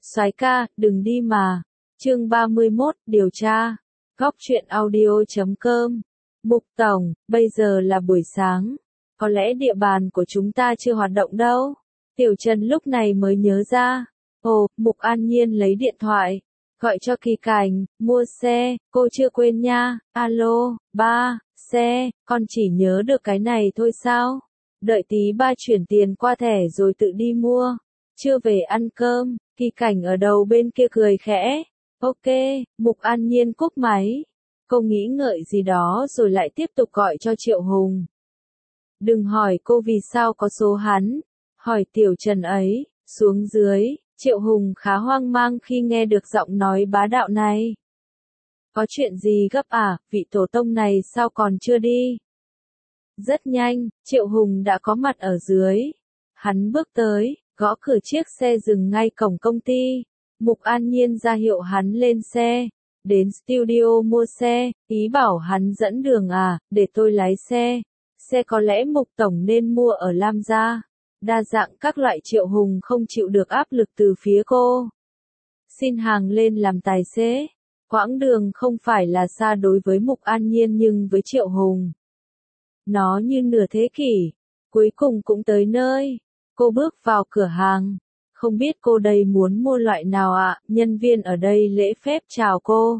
Soái ca, đừng đi mà. Chương 31, điều tra. Góc truyện audio.com. Mục Tổng, bây giờ là buổi sáng. Có lẽ địa bàn của chúng ta chưa hoạt động đâu. Tiểu Trần lúc này mới nhớ ra. Ồ, Mục An Nhiên lấy điện thoại. Gọi cho Kỳ Cảnh, mua xe, cô chưa quên nha. Alo, ba, xe, con chỉ nhớ được cái này thôi sao? Đợi tí ba chuyển tiền qua thẻ rồi tự đi mua. Chưa về ăn cơm, Kỳ Cảnh ở đầu bên kia cười khẽ. Ok, Mục An Nhiên cúp máy. Cô nghĩ ngợi gì đó rồi lại tiếp tục gọi cho Triệu Hùng. Đừng hỏi cô vì sao có số hắn. Hỏi Tiểu Trần ấy, xuống dưới, Triệu Hùng khá hoang mang khi nghe được giọng nói bá đạo này. Có chuyện gì gấp à, vị tổ tông này sao còn chưa đi? Rất nhanh, Triệu Hùng đã có mặt ở dưới. Hắn bước tới, gõ cửa chiếc xe dừng ngay cổng công ty. Mục An Nhiên ra hiệu hắn lên xe. Đến studio mua xe, ý bảo hắn dẫn đường à, để tôi lái xe. Xe có lẽ Mục Tổng nên mua ở Lam Gia. Đa dạng các loại. Triệu Hùng không chịu được áp lực từ phía cô. Xin hàng lên làm tài xế. Quãng đường không phải là xa đối với Mục An Nhiên nhưng với Triệu Hùng, nó như nửa thế kỷ. Cuối cùng cũng tới nơi. Cô bước vào cửa hàng. Không biết cô đây muốn mua loại nào ạ? Nhân viên ở đây lễ phép chào cô.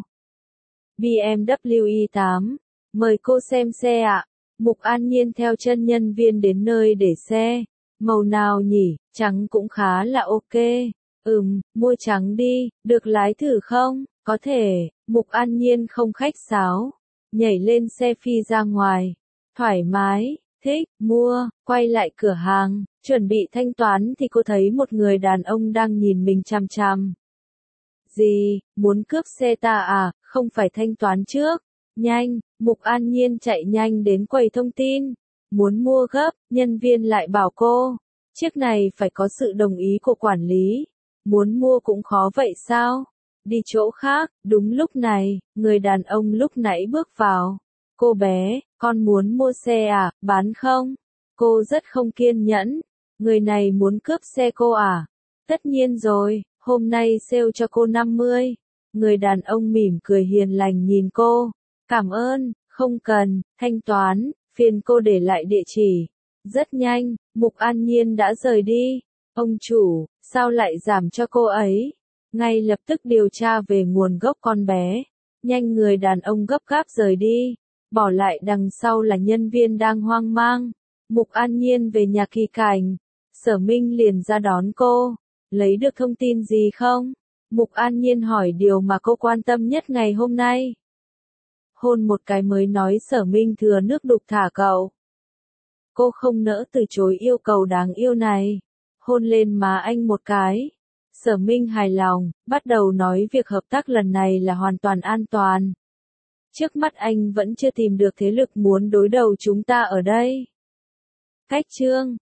BMW i8. Mời cô xem xe ạ. Mục An Nhiên theo chân nhân viên đến nơi để xe. Màu nào nhỉ? Trắng cũng khá là ok. Mua trắng đi, được lái thử không? Có thể. Mục An Nhiên không khách sáo. Nhảy lên xe phi ra ngoài. Thoải mái, thích, mua, quay lại cửa hàng, chuẩn bị thanh toán thì cô thấy một người đàn ông đang nhìn mình chằm chằm. Gì, muốn cướp xe ta à, không phải thanh toán trước. Nhanh, Mục An Nhiên chạy nhanh đến quầy thông tin. Muốn mua gấp, nhân viên lại bảo cô. Chiếc này phải có sự đồng ý của quản lý. Muốn mua cũng khó vậy sao? Đi chỗ khác. Đúng lúc này, người đàn ông lúc nãy bước vào. Cô bé, con muốn mua xe à, bán không? Cô rất không kiên nhẫn. Người này muốn cướp xe cô à? Tất nhiên rồi, hôm nay sale cho cô 50. Người đàn ông mỉm cười hiền lành nhìn cô. Cảm ơn, không cần, thanh toán, phiền cô để lại địa chỉ. Rất nhanh, Mục An Nhiên đã rời đi. Ông chủ, sao lại giảm cho cô ấy? Ngay lập tức điều tra về nguồn gốc con bé. Nhanh. Người đàn ông gấp gáp rời đi. Bỏ lại đằng sau là nhân viên đang hoang mang. Mục An Nhiên về nhà Kỳ Cảnh. Sở Minh liền ra đón cô. Lấy được thông tin gì không? Mục An Nhiên hỏi điều mà cô quan tâm nhất ngày hôm nay. Hôn một cái mới nói Sở Minh thừa nước đục thả cậu. Cô không nỡ từ chối yêu cầu đáng yêu này. Hôn lên má anh một cái. Sở Minh hài lòng, bắt đầu nói việc hợp tác lần này là hoàn toàn an toàn. Trước mắt anh vẫn chưa tìm được thế lực muốn đối đầu chúng ta ở đây. Cách chương